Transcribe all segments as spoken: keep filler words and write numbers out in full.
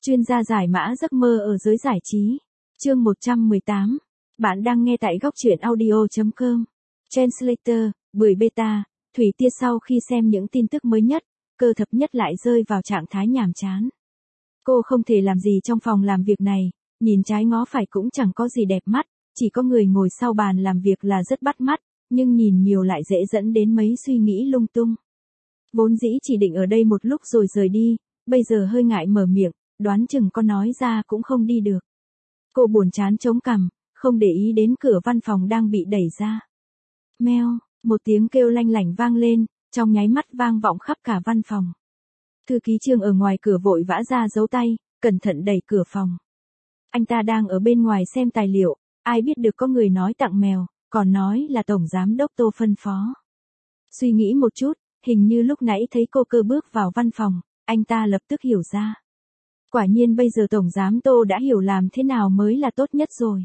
Chuyên gia giải mã giấc mơ ở giới giải trí. Chương một trăm mười tám. Bạn đang nghe tại góc truyện audio chấm com. Translator, Bưởi Beta, Thủy Tia sau khi xem những tin tức mới nhất, Cơ Thập Nhất lại rơi vào trạng thái nhàm chán. Cô không thể làm gì trong phòng làm việc này, nhìn trái ngó phải cũng chẳng có gì đẹp mắt, chỉ có người ngồi sau bàn làm việc là rất bắt mắt, nhưng nhìn nhiều lại dễ dẫn đến mấy suy nghĩ lung tung. Vốn dĩ chỉ định ở đây một lúc rồi rời đi, bây giờ hơi ngại mở miệng, đoán chừng có nói ra cũng không đi được. Cô buồn chán chống cằm, không để ý đến cửa văn phòng đang bị đẩy ra. Meo, một tiếng kêu lanh lảnh vang lên, trong nháy mắt vang vọng khắp cả văn phòng. Thư ký Trương ở ngoài cửa vội vã ra giấu tay, cẩn thận đẩy cửa phòng. Anh ta đang ở bên ngoài xem tài liệu, ai biết được có người nói tặng mèo, còn nói là Tổng Giám Đốc Tô phân phó. Suy nghĩ một chút, hình như lúc nãy thấy cô Cơ bước vào văn phòng, anh ta lập tức hiểu ra. Quả nhiên bây giờ Tổng Giám Tô đã hiểu làm thế nào mới là tốt nhất rồi.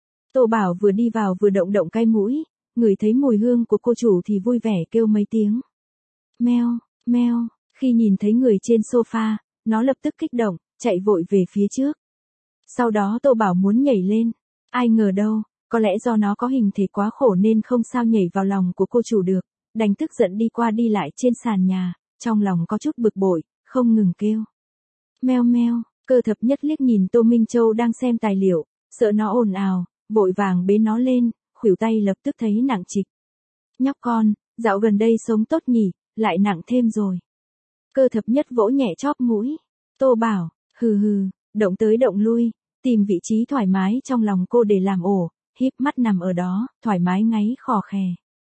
Tô Bảo vừa đi vào vừa động động cái mũi, ngửi thấy mùi hương của cô chủ thì vui vẻ kêu mấy tiếng. Meo, meo, khi nhìn thấy người trên sofa, nó lập tức kích động, chạy vội về phía trước. Sau đó Tô Bảo muốn nhảy lên, ai ngờ đâu, có lẽ do nó có hình thể quá khổ nên không sao nhảy vào lòng của cô chủ được, đành tức giận đi qua đi lại trên sàn nhà, trong lòng có chút bực bội, không ngừng kêu. Meo meo, Cơ Thập Nhất liếc nhìn Tô Minh Châu đang xem tài liệu, sợ nó ồn ào, vội vàng bế nó lên, khuỷu tay lập tức thấy nặng trịch. Nhóc con, dạo gần đây sống tốt nhỉ, lại nặng thêm rồi. Cơ Thập Nhất vỗ nhẹ chóp mũi. Tô Bảo, hừ hừ, động tới động lui, tìm vị trí thoải mái trong lòng cô để làm ổ, híp mắt nằm ở đó, thoải mái ngáy khò khè.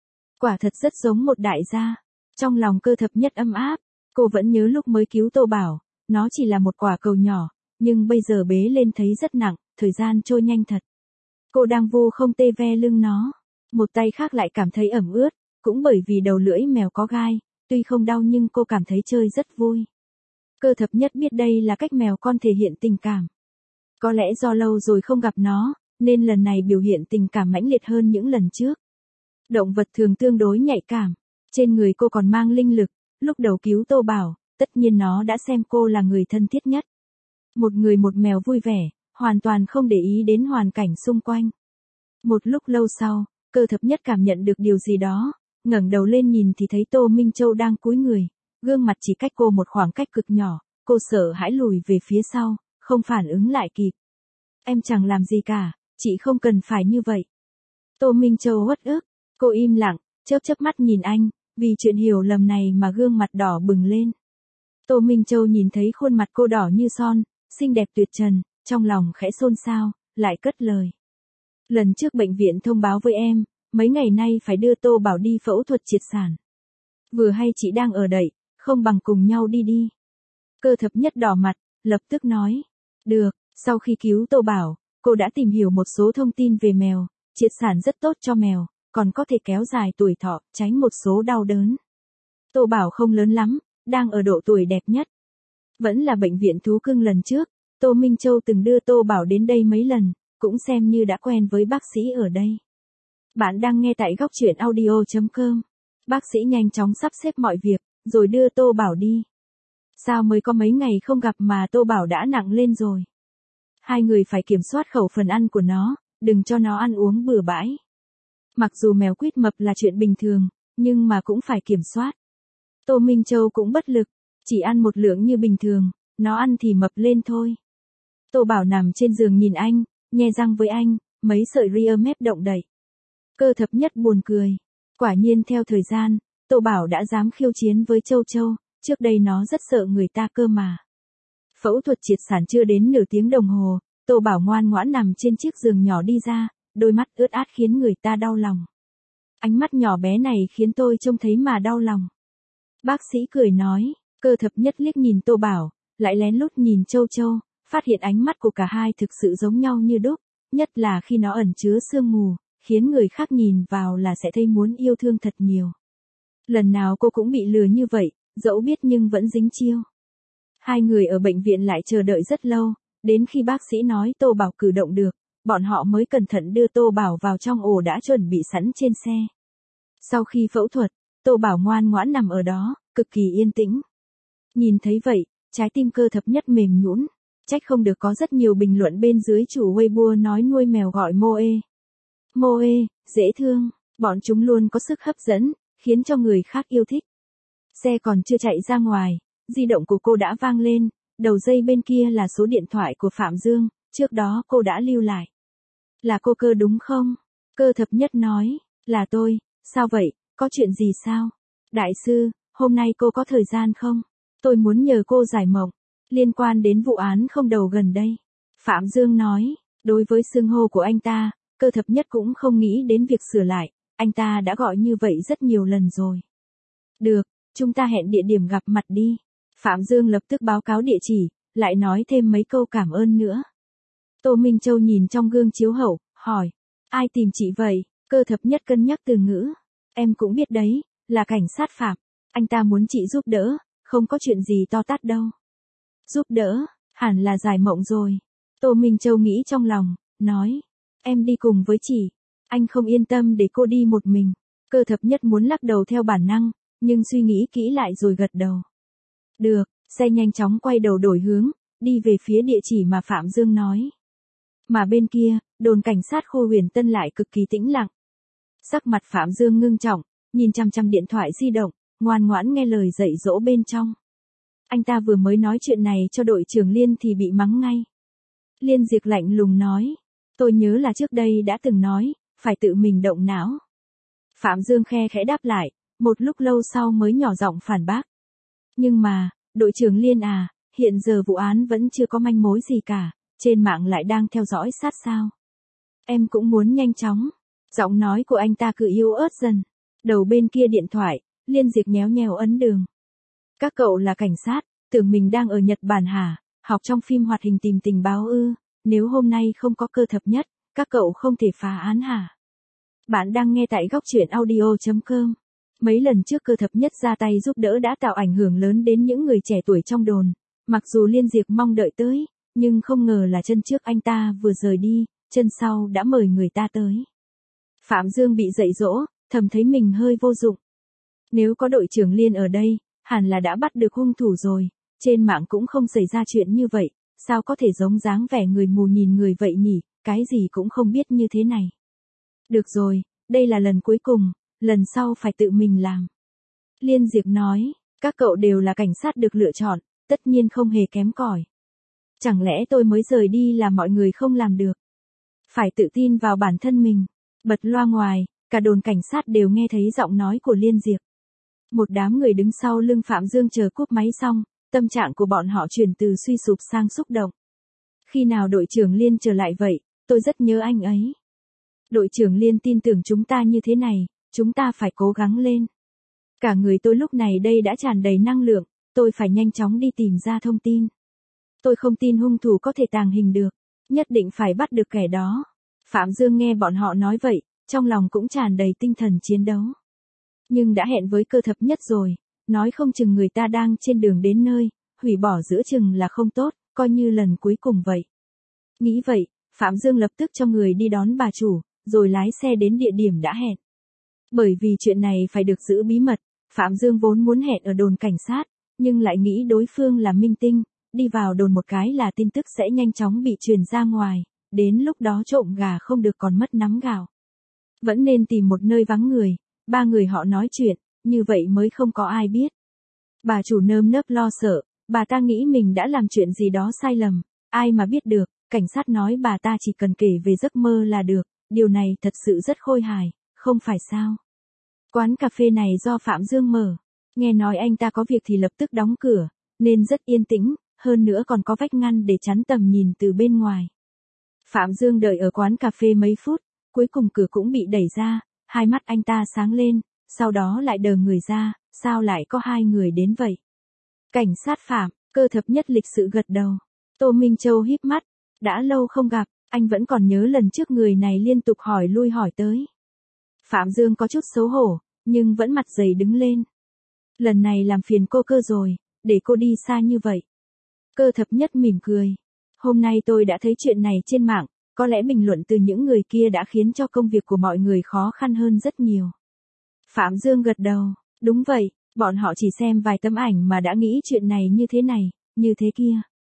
Quả thật rất giống một đại gia. Trong lòng Cơ Thập Nhất ấm áp, cô vẫn nhớ lúc mới cứu Tô Bảo, nó chỉ là một quả cầu nhỏ, nhưng bây giờ bế lên thấy rất nặng, thời gian trôi nhanh thật. Cô đang vu không tê ve lưng nó, một tay khác lại cảm thấy ẩm ướt, cũng bởi vì đầu lưỡi mèo có gai, tuy không đau nhưng cô cảm thấy chơi rất vui. Cơ Thập Nhất biết đây là cách mèo con thể hiện tình cảm. Có lẽ do lâu rồi không gặp nó, nên lần này biểu hiện tình cảm mãnh liệt hơn những lần trước. Động vật thường tương đối nhạy cảm, trên người cô còn mang linh lực, lúc đầu cứu Tô Bảo, tất nhiên nó đã xem cô là người thân thiết nhất. Một người một mèo vui vẻ, hoàn toàn không để ý đến hoàn cảnh xung quanh. Một lúc lâu sau, Cơ Thập Nhất cảm nhận được điều gì đó, ngẩng đầu lên nhìn thì thấy Tô Minh Châu đang cúi người, gương mặt chỉ cách cô một khoảng cách cực nhỏ, cô sợ hãi lùi về phía sau, không phản ứng lại kịp. Em chẳng làm gì cả, chị không cần phải như vậy. Tô Minh Châu uất ức, cô im lặng, chớp chớp mắt nhìn anh, vì chuyện hiểu lầm này mà gương mặt đỏ bừng lên. Tô Minh Châu nhìn thấy khuôn mặt cô đỏ như son, xinh đẹp tuyệt trần, trong lòng khẽ xôn xao, lại cất lời. Lần trước bệnh viện thông báo với em, mấy ngày nay phải đưa Tô Bảo đi phẫu thuật triệt sản. Vừa hay chị đang ở đậy, không bằng cùng nhau đi đi. Cơ Thập Nhất đỏ mặt, lập tức nói. Được, sau khi cứu Tô Bảo, cô đã tìm hiểu một số thông tin về mèo, triệt sản rất tốt cho mèo, còn có thể kéo dài tuổi thọ, tránh một số đau đớn. Tô Bảo không lớn lắm, đang ở độ tuổi đẹp nhất. Vẫn là bệnh viện thú cưng lần trước, Tô Minh Châu từng đưa Tô Bảo đến đây mấy lần, cũng xem như đã quen với bác sĩ ở đây. Bạn đang nghe tại góc truyện audio chấm com. Bác sĩ nhanh chóng sắp xếp mọi việc, rồi đưa Tô Bảo đi. Sao mới có mấy ngày không gặp mà Tô Bảo đã nặng lên rồi. Hai người phải kiểm soát khẩu phần ăn của nó, đừng cho nó ăn uống bừa bãi. Mặc dù mèo quýt mập là chuyện bình thường, nhưng mà cũng phải kiểm soát. Tô Minh Châu cũng bất lực, chỉ ăn một lượng như bình thường, nó ăn thì mập lên thôi. Tô Bảo nằm trên giường nhìn anh, nhe răng với anh, mấy sợi ria mép động đậy. Cơ Thập Nhất buồn cười. Quả nhiên theo thời gian, Tô Bảo đã dám khiêu chiến với Châu Châu, trước đây nó rất sợ người ta cơ mà. Phẫu thuật triệt sản chưa đến nửa tiếng đồng hồ, Tô Bảo ngoan ngoãn nằm trên chiếc giường nhỏ đi ra, đôi mắt ướt át khiến người ta đau lòng. Ánh mắt nhỏ bé này khiến tôi trông thấy mà đau lòng. Bác sĩ cười nói, Cơ Thập Nhất liếc nhìn Tô Bảo, lại lén lút nhìn Châu Châu, phát hiện ánh mắt của cả hai thực sự giống nhau như đúc, nhất là khi nó ẩn chứa sương mù, khiến người khác nhìn vào là sẽ thấy muốn yêu thương thật nhiều. Lần nào cô cũng bị lừa như vậy, dẫu biết nhưng vẫn dính chiêu. Hai người ở bệnh viện lại chờ đợi rất lâu, đến khi bác sĩ nói Tô Bảo cử động được, bọn họ mới cẩn thận đưa Tô Bảo vào trong ổ đã chuẩn bị sẵn trên xe. Sau khi phẫu thuật, Tô Bảo ngoan ngoãn nằm ở đó, cực kỳ yên tĩnh. Nhìn thấy vậy, trái tim Cơ Thập Nhất mềm nhũn. Trách không được có rất nhiều bình luận bên dưới chủ Weibo nói nuôi mèo gọi Moe. Moe, dễ thương, bọn chúng luôn có sức hấp dẫn, khiến cho người khác yêu thích. Xe còn chưa chạy ra ngoài, di động của cô đã vang lên, đầu dây bên kia là số điện thoại của Phạm Dương, trước đó cô đã lưu lại. Là cô Cơ đúng không? Cơ Thập Nhất nói, là tôi, sao vậy, có chuyện gì sao? Đại sư, hôm nay cô có thời gian không? Tôi muốn nhờ cô giải mộng, liên quan đến vụ án không đầu gần đây. Phạm Dương nói, đối với xưng hô của anh ta, Cơ Thập Nhất cũng không nghĩ đến việc sửa lại, anh ta đã gọi như vậy rất nhiều lần rồi. Được, chúng ta hẹn địa điểm gặp mặt đi. Phạm Dương lập tức báo cáo địa chỉ, lại nói thêm mấy câu cảm ơn nữa. Tô Minh Châu nhìn trong gương chiếu hậu, hỏi, ai tìm chị vậy? Cơ Thập Nhất cân nhắc từ ngữ. Em cũng biết đấy, là cảnh sát Phạm. Anh ta muốn chị giúp đỡ, không có chuyện gì to tát đâu. Giúp đỡ, hẳn là giải mộng rồi. Tô Minh Châu nghĩ trong lòng, nói, em đi cùng với chị. Anh không yên tâm để cô đi một mình. Cơ Thập Nhất muốn lắc đầu theo bản năng, nhưng suy nghĩ kỹ lại rồi gật đầu. Được, xe nhanh chóng quay đầu đổi hướng, đi về phía địa chỉ mà Phạm Dương nói. Mà bên kia, đồn cảnh sát khu Huyền Tân lại cực kỳ tĩnh lặng. Sắc mặt Phạm Dương ngưng trọng, nhìn chằm chằm điện thoại di động, ngoan ngoãn nghe lời dạy dỗ bên trong. Anh ta vừa mới nói chuyện này cho đội trưởng Liên thì bị mắng ngay. Liên Diệp lạnh lùng nói, tôi nhớ là trước đây đã từng nói, phải tự mình động não. Phạm Dương khe khẽ đáp lại, một lúc lâu sau mới nhỏ giọng phản bác. Nhưng mà, đội trưởng Liên à, hiện giờ vụ án vẫn chưa có manh mối gì cả, trên mạng lại đang theo dõi sát sao. Em cũng muốn nhanh chóng. Giọng nói của anh ta cứ yếu ớt dần. Đầu bên kia điện thoại, Liên Diệp nhéo nhéo ấn đường. Các cậu là cảnh sát, tưởng mình đang ở Nhật Bản hả, học trong phim hoạt hình tìm tình báo ư, nếu hôm nay không có Cơ Thập Nhất, các cậu không thể phá án hả? Bạn đang nghe tại góc truyện audio chấm com. Mấy lần trước Cơ Thập Nhất ra tay giúp đỡ đã tạo ảnh hưởng lớn đến những người trẻ tuổi trong đồn, mặc dù Liên Diệp mong đợi tới, nhưng không ngờ là chân trước anh ta vừa rời đi, chân sau đã mời người ta tới. Phạm Dương bị dạy dỗ, thầm thấy mình hơi vô dụng. Nếu có đội trưởng Liên ở đây, hẳn là đã bắt được hung thủ rồi, trên mạng cũng không xảy ra chuyện như vậy, sao có thể giống dáng vẻ người mù nhìn người vậy nhỉ, cái gì cũng không biết như thế này. Được rồi, đây là lần cuối cùng, lần sau phải tự mình làm. Liên Diệp nói, các cậu đều là cảnh sát được lựa chọn, tất nhiên không hề kém cỏi. Chẳng lẽ tôi mới rời đi là mọi người không làm được? Phải tự tin vào bản thân mình. Bật loa ngoài, cả đồn cảnh sát đều nghe thấy giọng nói của Liên Diệp. Một đám người đứng sau lưng Phạm Dương chờ cúp máy xong, tâm trạng của bọn họ chuyển từ suy sụp sang xúc động. Khi nào đội trưởng Liên trở lại vậy, tôi rất nhớ anh ấy. Đội trưởng Liên tin tưởng chúng ta như thế này, chúng ta phải cố gắng lên. Cả người tôi lúc này đây đã tràn đầy năng lượng, tôi phải nhanh chóng đi tìm ra thông tin. Tôi không tin hung thủ có thể tàng hình được, nhất định phải bắt được kẻ đó. Phạm Dương nghe bọn họ nói vậy, trong lòng cũng tràn đầy tinh thần chiến đấu. Nhưng đã hẹn với Cơ Thập Nhất rồi, nói không chừng người ta đang trên đường đến nơi, hủy bỏ giữa chừng là không tốt, coi như lần cuối cùng vậy. Nghĩ vậy, Phạm Dương lập tức cho người đi đón bà chủ, rồi lái xe đến địa điểm đã hẹn. Bởi vì chuyện này phải được giữ bí mật, Phạm Dương vốn muốn hẹn ở đồn cảnh sát, nhưng lại nghĩ đối phương là minh tinh, đi vào đồn một cái là tin tức sẽ nhanh chóng bị truyền ra ngoài, đến lúc đó trộm gà không được còn mất nắm gạo. Vẫn nên tìm một nơi vắng người, ba người họ nói chuyện, như vậy mới không có ai biết. Bà chủ nơm nớp lo sợ, bà ta nghĩ mình đã làm chuyện gì đó sai lầm, ai mà biết được, cảnh sát nói bà ta chỉ cần kể về giấc mơ là được, điều này thật sự rất khôi hài, không phải sao. Quán cà phê này do Phạm Dương mở, nghe nói anh ta có việc thì lập tức đóng cửa, nên rất yên tĩnh, hơn nữa còn có vách ngăn để chắn tầm nhìn từ bên ngoài. Phạm Dương đợi ở quán cà phê mấy phút, cuối cùng cửa cũng bị đẩy ra, hai mắt anh ta sáng lên, sau đó lại đờ người ra, sao lại có hai người đến vậy? Cảnh sát Phạm, Cơ Thập Nhất lịch sự gật đầu. Tô Minh Châu híp mắt, đã lâu không gặp, anh vẫn còn nhớ lần trước người này liên tục hỏi lui hỏi tới. Phạm Dương có chút xấu hổ, nhưng vẫn mặt dày đứng lên. Lần này làm phiền cô Cơ rồi, để cô đi xa như vậy. Cơ Thập Nhất mỉm cười. Hôm nay tôi đã thấy chuyện này trên mạng, có lẽ bình luận từ những người kia đã khiến cho công việc của mọi người khó khăn hơn rất nhiều. Phạm Dương gật đầu, đúng vậy, bọn họ chỉ xem vài tấm ảnh mà đã nghĩ chuyện này như thế này, như thế kia.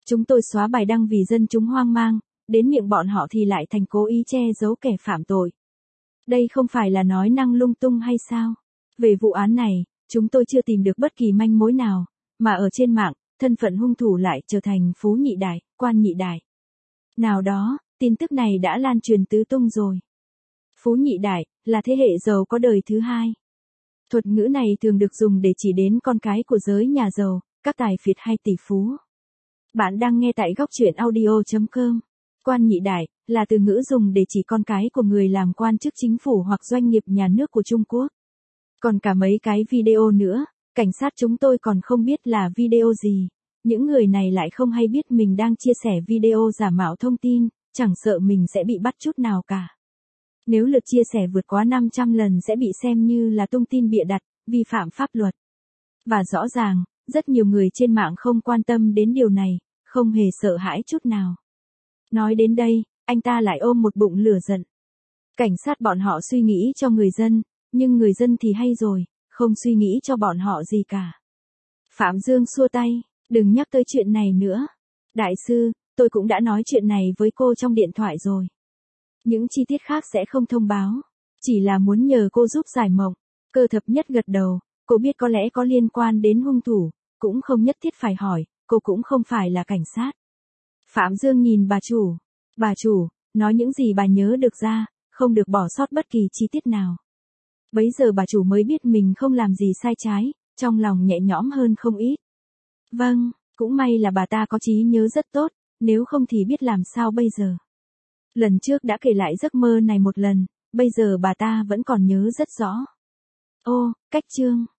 Chúng tôi xóa bài đăng vì dân chúng hoang mang, đến miệng bọn họ thì lại thành cố ý che giấu kẻ phạm tội. Đây không phải là nói năng lung tung hay sao? Về vụ án này, chúng tôi chưa tìm được bất kỳ manh mối nào, mà ở trên mạng, thân phận hung thủ lại trở thành Phú Nhị Đại, Quan Nhị Đại. Nào đó, tin tức này đã lan truyền tứ tung rồi. Phú Nhị Đại là thế hệ giàu có đời thứ hai. Thuật ngữ này thường được dùng để chỉ đến con cái của giới nhà giàu, các tài phiệt hay tỷ phú. Bạn đang nghe tại góc truyện audio chấm com. Quan Nhị Đại là từ ngữ dùng để chỉ con cái của người làm quan chức chính phủ hoặc doanh nghiệp nhà nước của Trung Quốc. Còn cả mấy cái video nữa, cảnh sát chúng tôi còn không biết là video gì. Những người này lại không hay biết mình đang chia sẻ video giả mạo thông tin, chẳng sợ mình sẽ bị bắt chút nào cả. Nếu lượt chia sẻ vượt quá năm trăm lần sẽ bị xem như là tung tin bịa đặt, vi phạm pháp luật. Và rõ ràng, rất nhiều người trên mạng không quan tâm đến điều này, không hề sợ hãi chút nào. Nói đến đây, anh ta lại ôm một bụng lửa giận. Cảnh sát bọn họ suy nghĩ cho người dân, nhưng người dân thì hay rồi, không suy nghĩ cho bọn họ gì cả. Phạm Dương xua tay, đừng nhắc tới chuyện này nữa. Đại sư, tôi cũng đã nói chuyện này với cô trong điện thoại rồi. Những chi tiết khác sẽ không thông báo, chỉ là muốn nhờ cô giúp giải mộng. Cơ thập nhất gật đầu, cô biết có lẽ có liên quan đến hung thủ, cũng không nhất thiết phải hỏi, cô cũng không phải là cảnh sát. Phạm Dương nhìn bà chủ. Bà chủ, nói những gì bà nhớ được ra, không được bỏ sót bất kỳ chi tiết nào. Bấy giờ bà chủ mới biết mình không làm gì sai trái, trong lòng nhẹ nhõm hơn không ít. Vâng, cũng may là bà ta có trí nhớ rất tốt, nếu không thì biết làm sao bây giờ. Lần trước đã kể lại giấc mơ này một lần, bây giờ bà ta vẫn còn nhớ rất rõ. Ô, cách chương.